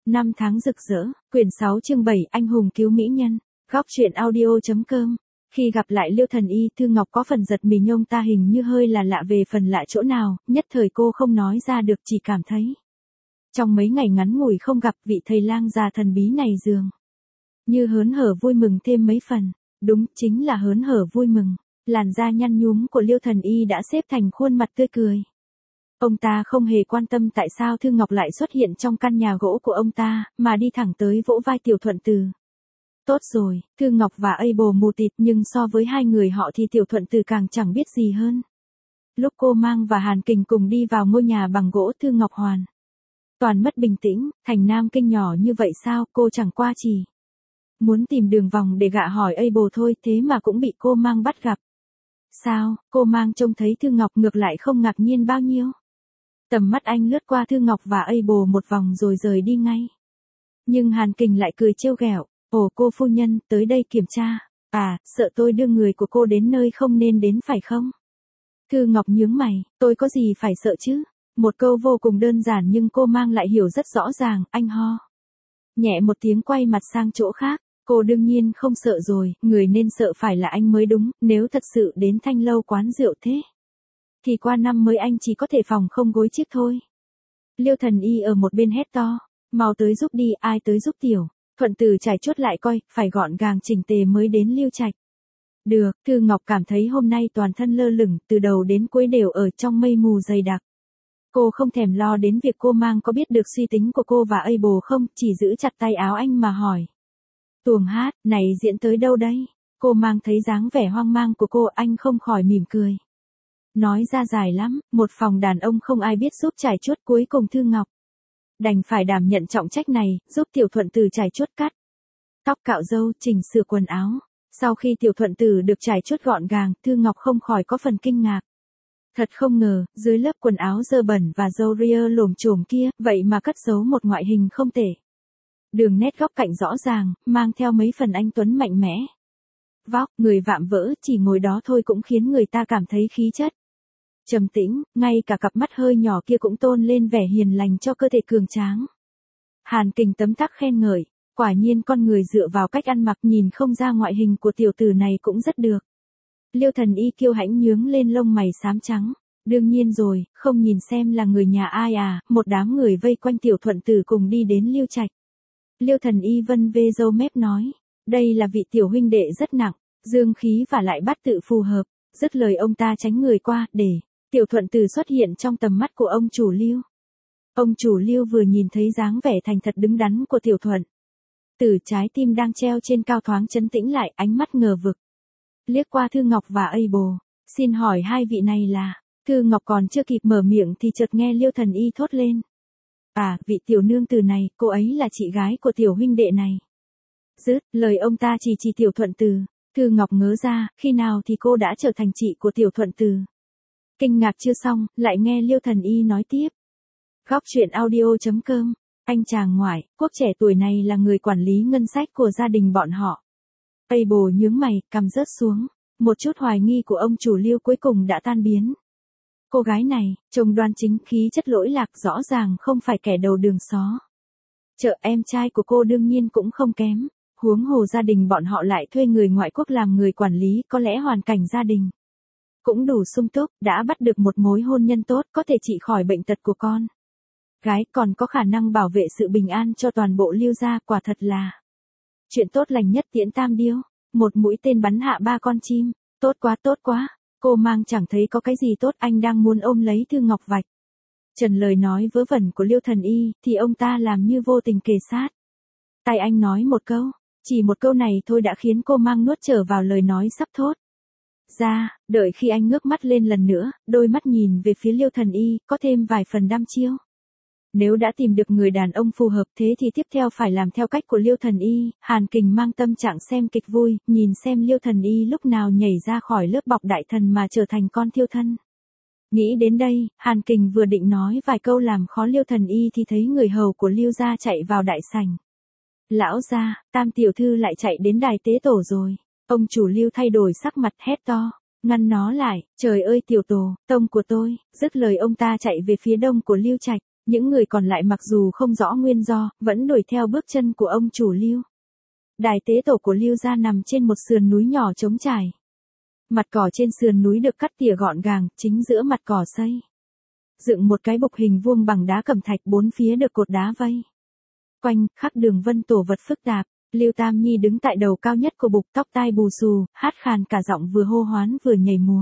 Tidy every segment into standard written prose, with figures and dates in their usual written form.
Năm tháng rực rỡ, quyển 6 chương 7 anh hùng cứu mỹ nhân, góc truyện audio.com. Khi gặp lại Liêu Thần Y, Thư Ngọc có phần giật mình, ông ta hình như hơi là lạ về phần lạ chỗ nào, nhất thời cô không nói ra được, chỉ cảm thấy. Trong mấy ngày ngắn ngủi không gặp, vị thầy lang già thần bí này dường như hớn hở vui mừng thêm mấy phần, đúng chính là hớn hở vui mừng, làn da nhăn nhúm của Liêu Thần Y đã xếp thành khuôn mặt tươi cười. Ông ta không hề quan tâm tại sao Thư Ngọc lại xuất hiện trong căn nhà gỗ của ông ta, mà đi thẳng tới vỗ vai Tiểu Thuận Từ. Tốt rồi, Thư Ngọc và Abel mù tịt, nhưng so với hai người họ thì Tiểu Thuận Từ càng chẳng biết gì hơn. Lúc cô Mang và Hàn Kình cùng đi vào ngôi nhà bằng gỗ, Thư Ngọc hoàn toàn mất bình tĩnh. Thành Nam Kinh nhỏ như vậy sao, cô chẳng qua chỉ muốn tìm đường vòng để gạ hỏi Abel thôi, thế mà cũng bị cô Mang bắt gặp. Sao, cô Mang trông thấy Thư Ngọc ngược lại không ngạc nhiên bao nhiêu. Tầm mắt anh lướt qua Thư Ngọc và Abel một vòng rồi rời đi ngay. Nhưng Hàn Kình lại cười trêu ghẹo, ồ cô phu nhân, tới đây kiểm tra, à, sợ tôi đưa người của cô đến nơi không nên đến phải không? Thư Ngọc nhướng mày, tôi có gì phải sợ chứ? Một câu vô cùng đơn giản nhưng cô Mang lại hiểu rất rõ ràng, anh ho nhẹ một tiếng quay mặt sang chỗ khác. Cô đương nhiên không sợ rồi, người nên sợ phải là anh mới đúng, nếu thật sự đến Thanh Lâu quán rượu thế thì qua năm mới anh chỉ có thể phòng không gối chiếc thôi. Liêu Thần Y ở một bên hét to, mau tới giúp đi, ai tới giúp Tiểu Thuận Từ trải chuốt lại coi, phải gọn gàng chỉnh tề mới đến Liêu Trạch. Được, Thư Ngọc cảm thấy hôm nay toàn thân lơ lửng, từ đầu đến cuối đều ở trong mây mù dày đặc. Cô không thèm lo đến việc cô Mang có biết được suy tính của cô và Abel không, chỉ giữ chặt tay áo anh mà hỏi. Tuồng hát, này diễn tới đâu đây? Cô Mang thấy dáng vẻ hoang mang của cô, anh không khỏi mỉm cười. Nói ra dài lắm, một phòng đàn ông không ai biết giúp trải chuốt, cuối cùng Thư Ngọc đành phải đảm nhận trọng trách này, giúp Tiểu Thuận Từ trải chuốt cắt tóc, cạo râu, chỉnh sửa quần áo. Sau khi Tiểu Thuận Từ được trải chuốt gọn gàng, Thư Ngọc không khỏi có phần kinh ngạc. Thật không ngờ, dưới lớp quần áo dơ bẩn và râu ria lồm chồm kia, vậy mà cất giấu một ngoại hình không tệ. Đường nét góc cạnh rõ ràng, mang theo mấy phần anh tuấn mạnh mẽ. Vóc, người vạm vỡ, chỉ ngồi đó thôi cũng khiến người ta cảm thấy khí chất trầm tĩnh, ngay cả cặp mắt hơi nhỏ kia cũng tôn lên vẻ hiền lành cho cơ thể cường tráng. Hàn Kình tấm tắc khen ngợi, quả nhiên con người dựa vào cách ăn mặc nhìn không ra ngoại hình của tiểu tử này cũng rất được. Liêu Thần Y kiêu hãnh nhướng lên lông mày xám trắng, đương nhiên rồi, không nhìn xem là người nhà ai à? Một đám người vây quanh Tiểu Thuận Từ cùng đi đến Liêu Trạch. Liêu Thần Y vân vê râu mép nói, đây là vị tiểu huynh đệ rất nặng, dương khí và lại bát tự phù hợp. Dứt lời ông ta tránh người qua, để Tiểu Thuận Từ xuất hiện trong tầm mắt của ông chủ Liêu. Ông chủ Liêu vừa nhìn thấy dáng vẻ thành thật đứng đắn của Tiểu Thuận Từ, trái tim đang treo trên cao thoáng trấn tĩnh lại, ánh mắt ngờ vực liếc qua Thư Ngọc và Abel. Xin hỏi hai vị này là? Thư Ngọc còn chưa kịp mở miệng thì chợt nghe Liêu Thần Y thốt lên. À, vị tiểu nương tử này, cô ấy là chị gái của tiểu huynh đệ này. Dứt lời ông ta chỉ Tiểu Thuận Từ. Thư Ngọc ngớ ra, khi nào thì cô đã trở thành chị của Tiểu Thuận Từ? Kinh ngạc chưa xong, lại nghe Liêu Thần Y nói tiếp. Góc truyện audio.com. Anh chàng ngoại, quốc trẻ tuổi này là người quản lý ngân sách của gia đình bọn họ. Abel nhướng mày, cằm rớt xuống. Một chút hoài nghi của ông chủ Liêu cuối cùng đã tan biến. Cô gái này, trông đoan chính, khí chất lỗi lạc, rõ ràng không phải kẻ đầu đường xó chợ. Em trai của cô đương nhiên cũng không kém. Huống hồ gia đình bọn họ lại thuê người ngoại quốc làm người quản lý, có lẽ hoàn cảnh gia đình cũng đủ sung túc, đã bắt được một mối hôn nhân tốt, có thể trị khỏi bệnh tật của con gái, còn có khả năng bảo vệ sự bình an cho toàn bộ Liêu gia, quả thật là chuyện tốt lành nhất tiễn tam điêu. Một mũi tên bắn hạ ba con chim. Tốt quá. Cô Mang chẳng thấy có cái gì tốt, anh đang muốn ôm lấy Thư Ngọc vạch trần lời nói vớ vẩn của Liêu Thần Y, thì ông ta làm như vô tình kề sát tay anh nói một câu. Chỉ một câu này thôi đã khiến cô Mang nuốt trở vào lời nói sắp thốt ra. Đợi khi anh ngước mắt lên lần nữa, đôi mắt nhìn về phía Liêu Thần Y, có thêm vài phần đăm chiêu. Nếu đã tìm được người đàn ông phù hợp thế thì tiếp theo phải làm theo cách của Liêu Thần Y. Hàn Kình mang tâm trạng xem kịch vui, nhìn xem Liêu Thần Y lúc nào nhảy ra khỏi lớp bọc đại thần mà trở thành con thiêu thân. Nghĩ đến đây, Hàn Kình vừa định nói vài câu làm khó Liêu Thần Y thì thấy người hầu của Liêu gia chạy vào đại sảnh. Lão gia, Tam tiểu thư lại chạy đến đài tế tổ rồi. Ông chủ Liêu thay đổi sắc mặt hét to, ngăn nó lại. Trời ơi tiểu tổ, tông của tôi. Dứt lời ông ta chạy về phía đông của Liêu Trạch. Những người còn lại mặc dù không rõ nguyên do, vẫn đuổi theo bước chân của ông chủ Lưu. Đài tế tổ của Lưu gia nằm trên một sườn núi nhỏ trống trải. Mặt cỏ trên sườn núi được cắt tỉa gọn gàng, chính giữa mặt cỏ xây dựng một cái bục hình vuông bằng đá cẩm thạch, bốn phía được cột đá vây quanh, khắc đường vân tổ vật phức tạp. Lưu Tam Nhi đứng tại đầu cao nhất của bục, tóc tai bù xù, hát khàn cả giọng, vừa hô hoán vừa nhảy múa.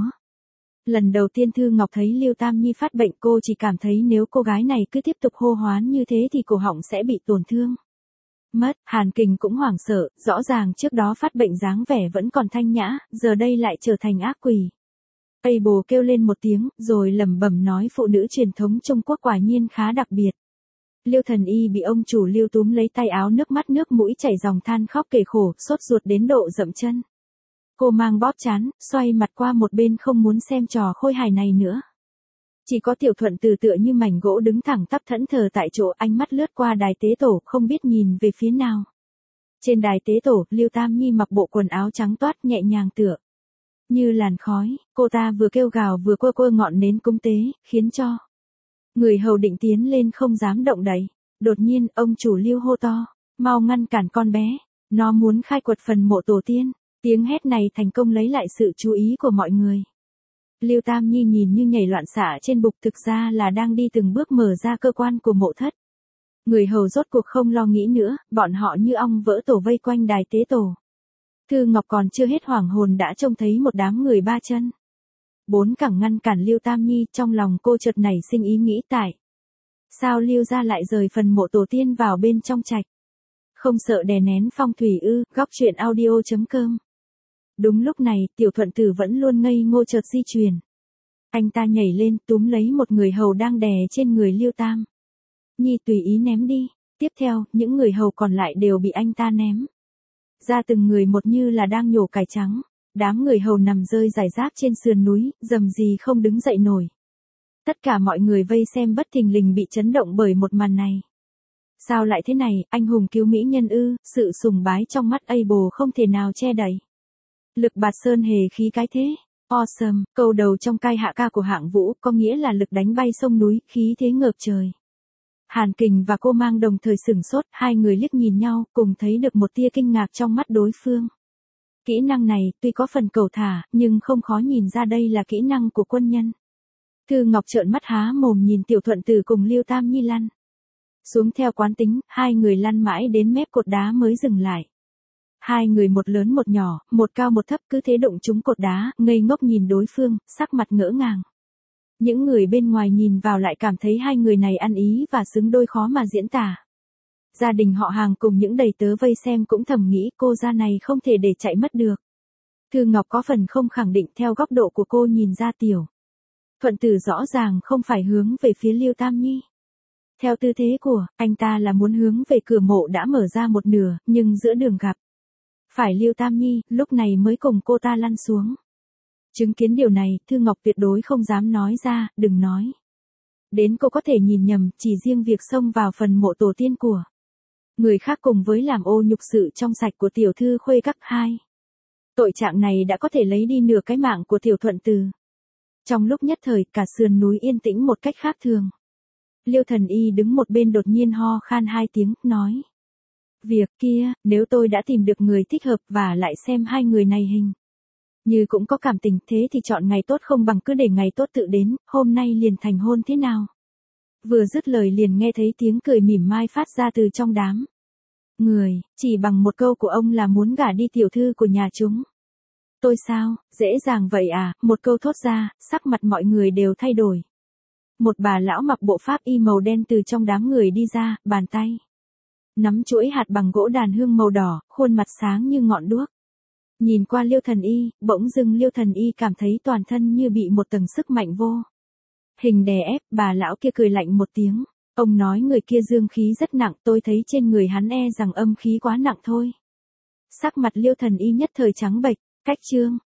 Lần đầu tiên Thư Ngọc thấy Lưu Tam Nhi phát bệnh, cô chỉ cảm thấy nếu cô gái này cứ tiếp tục hô hoán như thế thì cổ họng sẽ bị tổn thương mất. Hàn Kình cũng hoảng sợ, rõ ràng trước đó phát bệnh dáng vẻ vẫn còn thanh nhã, giờ đây lại trở thành ác quỷ. Tây Bồ kêu lên một tiếng, rồi lẩm bẩm nói phụ nữ truyền thống Trung Quốc quả nhiên khá đặc biệt. Liêu Thần Y bị ông chủ Liêu túm lấy tay áo, nước mắt nước mũi chảy ròng, than khóc kể khổ, sốt ruột đến độ dậm chân. Cô mang bóp trán, xoay mặt qua một bên không muốn xem trò khôi hài này nữa. Chỉ có Tiểu Thuận Từ tựa như mảnh gỗ đứng thẳng tắp thẫn thờ tại chỗ, ánh mắt lướt qua đài tế tổ, không biết nhìn về phía nào. Trên đài tế tổ, Liêu Tam Nhi mặc bộ quần áo trắng toát, nhẹ nhàng tựa như làn khói, cô ta vừa kêu gào vừa quơ quơ ngọn nến cúng tế, khiến cho người hầu định tiến lên không dám động đậy. Đột nhiên, ông chủ Liêu hô to, mau ngăn cản con bé, nó muốn khai quật phần mộ tổ tiên. Tiếng hét này thành công lấy lại sự chú ý của mọi người. Liêu Tam Nhi nhìn như nhảy loạn xạ trên bục, thực ra là đang đi từng bước mở ra cơ quan của mộ thất. Người hầu rốt cuộc không lo nghĩ nữa, bọn họ như ong vỡ tổ vây quanh đài tế tổ. Thư Ngọc còn chưa hết hoảng hồn đã trông thấy một đám người ba chân bốn cẳng ngăn cản Liêu Tam Nhi, trong lòng cô chợt nảy sinh ý nghĩ tại sao Liêu gia lại rời phần mộ tổ tiên vào bên trong trạch. Không sợ đè nén phong thủy ư? Góc truyện audio.com. Đúng lúc này, Tiểu Thuận Tử vẫn luôn ngây ngô chợt di chuyển. Anh ta nhảy lên, túm lấy một người hầu đang đè trên người Liêu Tam Nhi, tùy ý ném đi. Tiếp theo, những người hầu còn lại đều bị anh ta ném ra từng người một như là đang nhổ cải trắng. Đám người hầu nằm rơi rải rác trên sườn núi, rầm rì không đứng dậy nổi. Tất cả mọi người vây xem bất thình lình bị chấn động bởi một màn này. Sao lại thế này, anh hùng cứu mỹ nhân ư? Sự sùng bái trong mắt Abel không thể nào che đậy. Lực bạt sơn hề khí cái thế. Awesome, câu đầu trong cai hạ ca của Hạng Vũ, có nghĩa là lực đánh bay sông núi, khí thế ngập trời. Hàn Kình và cô Mang đồng thời sửng sốt, hai người liếc nhìn nhau, cùng thấy được một tia kinh ngạc trong mắt đối phương. Kỹ năng này, tuy có phần cầu thả, nhưng không khó nhìn ra đây là kỹ năng của quân nhân. Thư Ngọc trợn mắt há mồm nhìn Tiểu Thuận Tử cùng Liêu Tam Nhi lăn xuống theo quán tính, hai người lăn mãi đến mép cột đá mới dừng lại. Hai người một lớn một nhỏ, một cao một thấp, cứ thế đụng trúng cột đá, ngây ngốc nhìn đối phương, sắc mặt ngỡ ngàng. Những người bên ngoài nhìn vào lại cảm thấy hai người này ăn ý và xứng đôi khó mà diễn tả. Gia đình họ Hàng cùng những đầy tớ vây xem cũng thầm nghĩ cô gia này không thể để chạy mất được. Thư Ngọc có phần không khẳng định, theo góc độ của cô nhìn ra Tiểu Thuận Tử rõ ràng không phải hướng về phía Liêu Tam Nhi. Theo tư thế của anh ta là muốn hướng về cửa mộ đã mở ra một nửa, nhưng giữa đường gặp phải Liêu Tam Nhi, lúc này mới cùng cô ta lăn xuống. Chứng kiến điều này, Thư Ngọc tuyệt đối không dám nói ra, đừng nói đến cô có thể nhìn nhầm, chỉ riêng việc xông vào phần mộ tổ tiên của người khác cùng với làm ô nhục sự trong sạch của tiểu thư Khuê Các hai. Tội trạng này đã có thể lấy đi nửa cái mạng của Tiểu Thuận Tử. Trong lúc nhất thời, cả sườn núi yên tĩnh một cách khác thường. Liêu Thần Y đứng một bên đột nhiên ho khan hai tiếng, nói. Việc kia, nếu tôi đã tìm được người thích hợp và lại xem hai người này hình như cũng có cảm tình, thế thì chọn ngày tốt không bằng cứ để ngày tốt tự đến, hôm nay liền thành hôn thế nào? Vừa dứt lời liền nghe thấy tiếng cười mỉm mai phát ra từ trong đám người, chỉ bằng một câu của ông là muốn gả đi tiểu thư của nhà chúng. Tôi sao, dễ dàng vậy à? Một câu thốt ra, sắc mặt mọi người đều thay đổi. Một bà lão mặc bộ pháp y màu đen từ trong đám người đi ra, bàn tay nắm chuỗi hạt bằng gỗ đàn hương màu đỏ, khuôn mặt sáng như ngọn đuốc. Nhìn qua Liêu Thần Y, bỗng dưng Liêu Thần Y cảm thấy toàn thân như bị một tầng sức mạnh vô hình đè ép. Bà lão kia cười lạnh một tiếng. Ông nói người kia dương khí rất nặng, tôi thấy trên người hắn e rằng âm khí quá nặng thôi. Sắc mặt Liêu Thần Y nhất thời trắng bệch. Cách chương